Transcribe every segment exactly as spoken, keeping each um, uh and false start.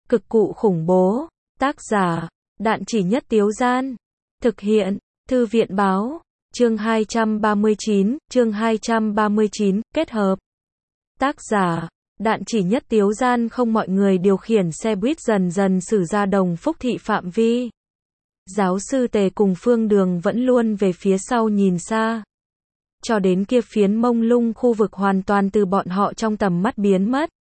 Cực cụ khủng bố. Tác giả, Đạn Chỉ Nhất Tiếu Gian. Thực hiện, Thư viện báo. Chương hai trăm ba mươi chín, chương hai trăm ba mươi chín, kết hợp. Tác giả, Đạn Chỉ Nhất Tiếu Gian. Không, mọi người điều khiển xe buýt dần dần xử ra Đồng Phúc thị phạm vi. Giáo sư Tề cùng Phương Đường vẫn luôn về phía sau nhìn xa. Cho đến kia phiến mông lung khu vực hoàn toàn từ bọn họ trong tầm mắt biến mất.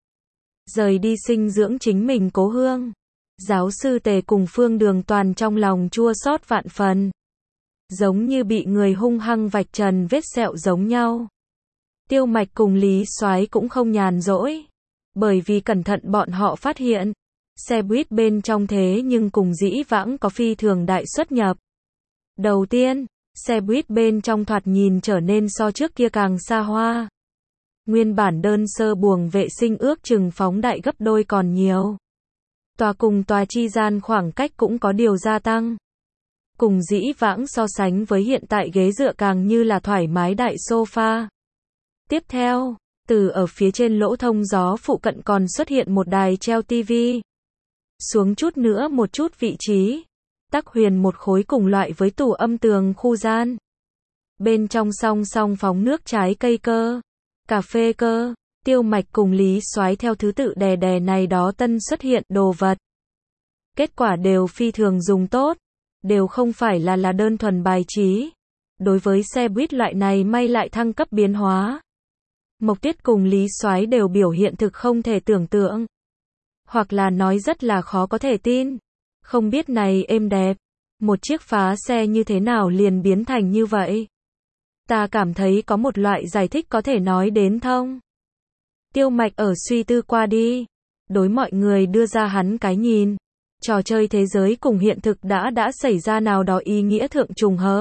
Rời đi sinh dưỡng chính mình cố hương. Giáo sư Tề cùng Phương Đường toàn trong lòng chua xót vạn phần. Giống như bị người hung hăng vạch trần vết sẹo giống nhau. Tiêu Mạch cùng Lý Soái cũng không nhàn rỗi. Bởi vì cẩn thận bọn họ phát hiện. Xe buýt bên trong thế nhưng cùng dĩ vãng có phi thường đại xuất nhập. Đầu tiên, xe buýt bên trong thoạt nhìn trở nên so trước kia càng xa hoa. Nguyên bản đơn sơ buồng vệ sinh ước chừng phóng đại gấp đôi còn nhiều. Tòa cùng tòa chi gian khoảng cách cũng có điều gia tăng. Cùng dĩ vãng so sánh với hiện tại ghế dựa càng như là thoải mái đại sofa. Tiếp theo, từ ở phía trên lỗ thông gió phụ cận còn xuất hiện một đài treo tivi. Xuống chút nữa một chút vị trí. Tắc huyền một khối cùng loại với tủ âm tường khu gian. Bên trong song song phóng nước trái cây cơ. Cà phê cơ. Tiêu Mạch cùng Lý Soái theo thứ tự đè đè này đó tân xuất hiện đồ vật. Kết quả đều phi thường dùng tốt. Đều không phải là là đơn thuần bài trí. Đối với xe buýt loại này may lại thăng cấp biến hóa. Mộc Tiết cùng Lý Soái đều biểu hiện thực không thể tưởng tượng. Hoặc là nói rất là khó có thể tin. Không biết này êm đẹp. Một chiếc phá xe như thế nào liền biến thành như vậy. Ta cảm thấy có một loại giải thích có thể nói đến thông. Tiêu Mạch ở suy tư qua đi. Đối mọi người đưa ra hắn cái nhìn. Trò chơi thế giới cùng hiện thực đã đã xảy ra nào đó ý nghĩa thượng trùng hợp.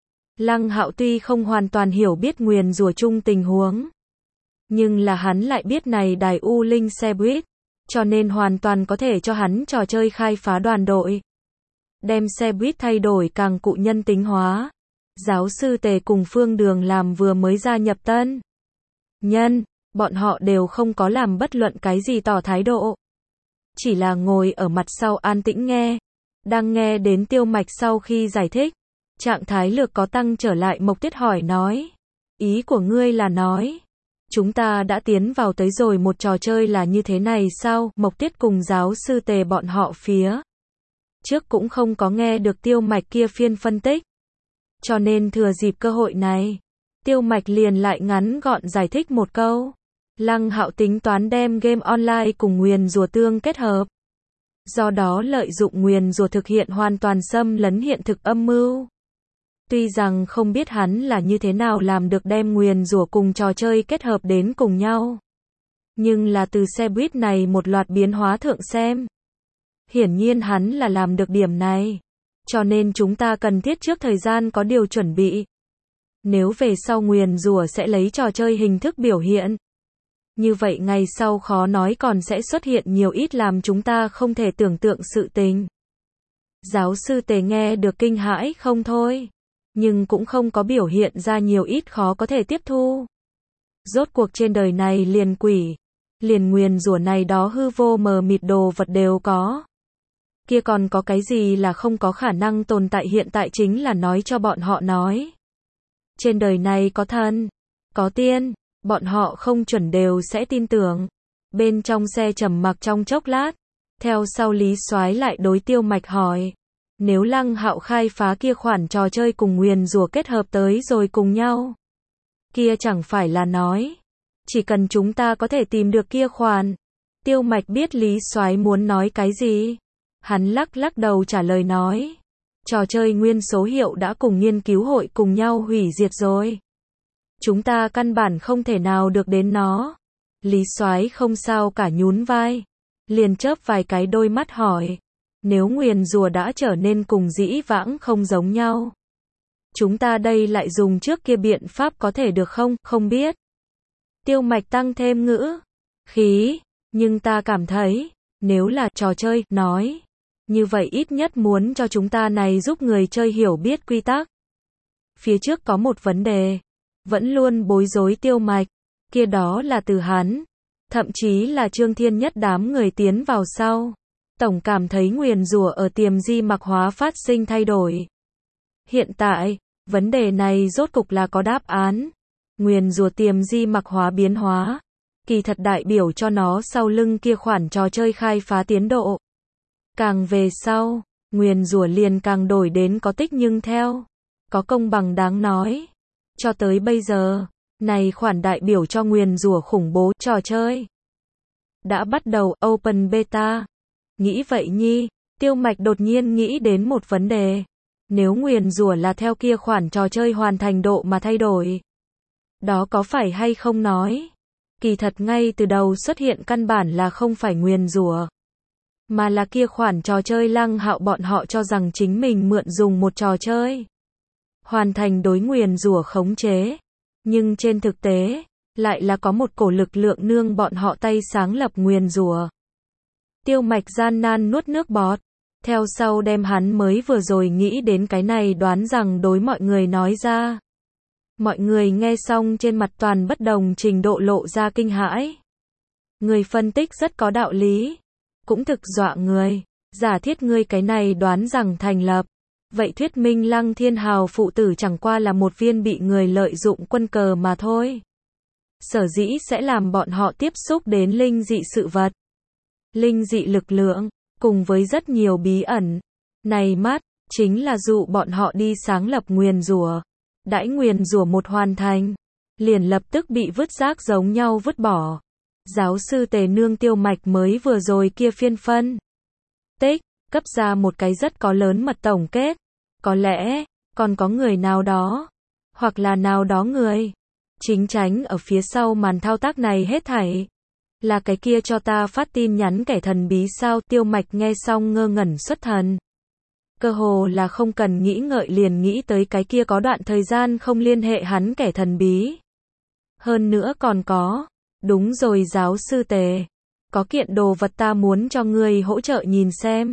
Lăng Hạo tuy không hoàn toàn hiểu biết nguyền rủa chung tình huống. Nhưng là hắn lại biết này đài U Linh xe buýt. Cho nên hoàn toàn có thể cho hắn trò chơi khai phá đoàn đội. Đem xe buýt thay đổi càng cụ nhân tính hóa. Giáo sư Tề cùng Phương Đường làm vừa mới gia nhập tân nhân. Bọn họ đều không có làm bất luận cái gì tỏ thái độ. Chỉ là ngồi ở mặt sau an tĩnh nghe. Đang nghe đến Tiêu Mạch sau khi giải thích. Trạng thái lược có tăng trở lại. Mộc Tiết hỏi nói. Ý của ngươi là nói. Chúng ta đã tiến vào tới rồi một trò chơi là như thế này sao? Mộc Tiết cùng giáo sư Tề bọn họ phía trước cũng không có nghe được Tiêu Mạch kia phiên phân tích. Cho nên thừa dịp cơ hội này. Tiêu Mạch liền lại ngắn gọn giải thích một câu. Lăng Hạo tính toán đem game online cùng nguyền rủa tương kết hợp. Do đó lợi dụng nguyền rủa thực hiện hoàn toàn xâm lấn hiện thực âm mưu. Tuy rằng không biết hắn là như thế nào làm được đem nguyền rủa cùng trò chơi kết hợp đến cùng nhau. Nhưng là từ xe buýt này một loạt biến hóa thượng xem. Hiển nhiên hắn là làm được điểm này. Cho nên chúng ta cần thiết trước thời gian có điều chuẩn bị. Nếu về sau nguyền rủa sẽ lấy trò chơi hình thức biểu hiện. Như vậy ngày sau khó nói còn sẽ xuất hiện nhiều ít làm chúng ta không thể tưởng tượng sự tình. Giáo sư Tề nghe được kinh hãi không thôi. Nhưng cũng không có biểu hiện ra nhiều ít khó có thể tiếp thu. Rốt cuộc trên đời này liền quỷ. Liền nguyền rủa này đó hư vô mờ mịt đồ vật đều có. Kia còn có cái gì là không có khả năng tồn tại hiện tại chính là nói cho bọn họ nói. Trên đời này có thần, có tiên, bọn họ không chuẩn đều sẽ tin tưởng. Bên trong xe trầm mặc trong chốc lát. Theo sau Lý Soái lại đối Tiêu Mạch hỏi. Nếu Lăng Hạo khai phá kia khoản trò chơi cùng nguyền rủa kết hợp tới rồi cùng nhau. Kia chẳng phải là nói. Chỉ cần chúng ta có thể tìm được kia khoản. Tiêu Mạch biết Lý Soái muốn nói cái gì. Hắn lắc lắc đầu trả lời nói. Trò chơi nguyên số hiệu đã cùng nghiên cứu hội cùng nhau hủy diệt rồi. Chúng ta căn bản không thể nào được đến nó. Lý Soái không sao cả nhún vai. Liền chớp vài cái đôi mắt hỏi. Nếu nguyền rủa đã trở nên cùng dĩ vãng không giống nhau. Chúng ta đây lại dùng trước kia biện pháp có thể được không? Không biết. Tiêu Mạch tăng thêm ngữ. Khí. Nhưng ta cảm thấy. Nếu là trò chơi, nói. Như vậy ít nhất muốn cho chúng ta này giúp người chơi hiểu biết quy tắc. Phía trước có một vấn đề. Vẫn luôn bối rối Tiêu Mạch. Kia đó là từ hắn. Thậm chí là Trương Thiên Nhất đám người tiến vào sau. Tổng cảm thấy nguyền rủa ở tiềm di mặc hóa phát sinh thay đổi. Hiện tại, vấn đề này rốt cục là có đáp án. Nguyền rủa tiềm di mặc hóa biến hóa, kỳ thật đại biểu cho nó sau lưng kia khoản trò chơi khai phá tiến độ. Càng về sau, nguyền rủa liền càng đổi đến có tích nhưng theo, có công bằng đáng nói. Cho tới bây giờ, này khoản đại biểu cho nguyền rủa khủng bố trò chơi đã bắt đầu open beta. Nghĩ vậy nhi, Tiêu Mạch đột nhiên nghĩ đến một vấn đề. Nếu nguyền rủa là theo kia khoản trò chơi hoàn thành độ mà thay đổi, đó có phải hay không nói, kỳ thật ngay từ đầu xuất hiện căn bản là không phải nguyền rủa, mà là kia khoản trò chơi Lăng Hạo bọn họ cho rằng chính mình mượn dùng một trò chơi hoàn thành đối nguyền rủa khống chế, nhưng trên thực tế lại là có một cổ lực lượng nương bọn họ tay sáng lập nguyền rủa. Tiêu Mạch gian nan nuốt nước bọt, theo sau đem hắn mới vừa rồi nghĩ đến cái này đoán rằng đối mọi người nói ra. Mọi người nghe xong trên mặt toàn bất đồng trình độ lộ ra kinh hãi. Người phân tích rất có đạo lý, cũng thực dọa người. Giả thiết ngươi cái này đoán rằng thành lập, vậy thuyết minh Lăng Thiên Hào phụ tử chẳng qua là một viên bị người lợi dụng quân cờ mà thôi. Sở dĩ sẽ làm bọn họ tiếp xúc đến linh dị sự vật, linh dị lực lượng, cùng với rất nhiều bí ẩn. Này mắt, chính là dụ bọn họ đi sáng lập nguyền rủa. Đãi nguyền rủa một hoàn thành, liền lập tức bị vứt rác giống nhau vứt bỏ. Giáo sư Tề nương Tiêu Mạch mới vừa rồi kia phiên phân tích, cấp ra một cái rất có lớn mật tổng kết. Có lẽ, còn có người nào đó, hoặc là nào đó người, chính tránh ở phía sau màn thao tác này hết thảy. Là cái kia cho ta phát tin nhắn kẻ thần bí sao? Tiêu Mạch nghe xong ngơ ngẩn xuất thần. Cơ hồ là không cần nghĩ ngợi liền nghĩ tới cái kia có đoạn thời gian không liên hệ hắn kẻ thần bí. Hơn nữa còn có, đúng rồi giáo sư Tề, có kiện đồ vật ta muốn cho ngươi hỗ trợ nhìn xem.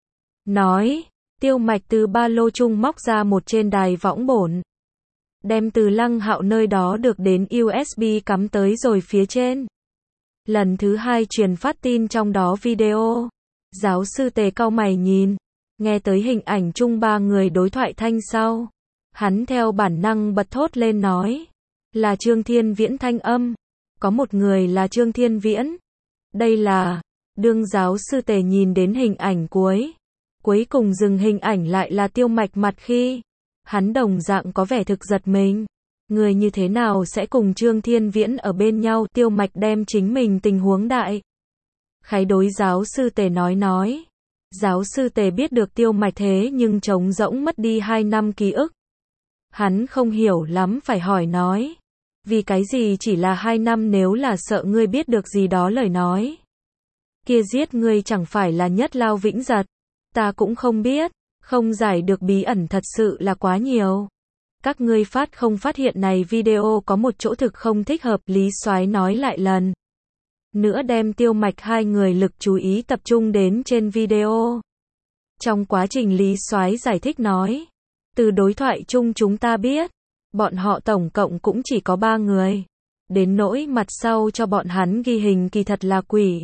Nói, Tiêu Mạch từ ba lô chung móc ra một trên đài võng bổn, đem từ Lăng Hạo nơi đó được đến u ét bê cắm tới rồi phía trên. Lần thứ hai truyền phát tin trong đó video. Giáo sư Tề cau mày nhìn, nghe tới hình ảnh chung ba người đối thoại thanh sau. Hắn theo bản năng bật thốt lên nói, là Trương Thiên Viễn thanh âm. Có một người là Trương Thiên Viễn. Đây là, đương giáo sư Tề nhìn đến hình ảnh cuối. Cuối cùng dừng hình ảnh lại là Tiêu Mạch mặt khi. Hắn đồng dạng có vẻ thực giật mình. Người như thế nào sẽ cùng Trương Thiên Viễn ở bên nhau? Tiêu Mạch đem chính mình tình huống đại khái đối giáo sư Tề nói nói. Giáo sư Tề biết được Tiêu Mạch thế nhưng trống rỗng mất đi hai năm ký ức. Hắn không hiểu lắm phải hỏi nói. Vì cái gì chỉ là hai năm? Nếu là sợ ngươi biết được gì đó lời nói, kia giết ngươi chẳng phải là nhất lao vĩnh giật. Ta cũng không biết, không giải được bí ẩn thật sự là quá nhiều. Các ngươi phát không phát hiện này video có một chỗ thực không thích hợp, Lý Soái nói lại lần nữa đem Tiêu Mạch hai người lực chú ý tập trung đến trên video. Trong quá trình Lý Soái giải thích nói, từ đối thoại chung chúng ta biết, bọn họ tổng cộng cũng chỉ có ba người. Đến nỗi mặt sau cho bọn hắn ghi hình kỳ thật là quỷ.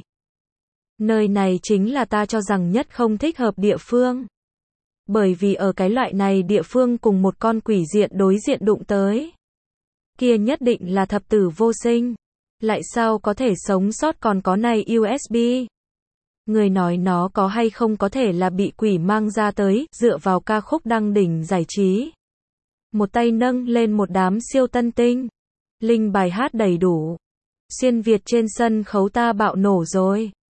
Nơi này chính là ta cho rằng nhất không thích hợp địa phương. Bởi vì ở cái loại này địa phương cùng một con quỷ diện đối diện đụng tới, kia nhất định là thập tử vô sinh. Lại sao có thể sống sót? Còn có này u ét bê. Người nói nó có hay không có thể là bị quỷ mang ra tới, dựa vào ca khúc đăng đỉnh giải trí. Một tay nâng lên một đám siêu tân tinh. Linh bài hát đầy đủ. Xuyên Việt trên sân khấu ta bạo nổ rồi.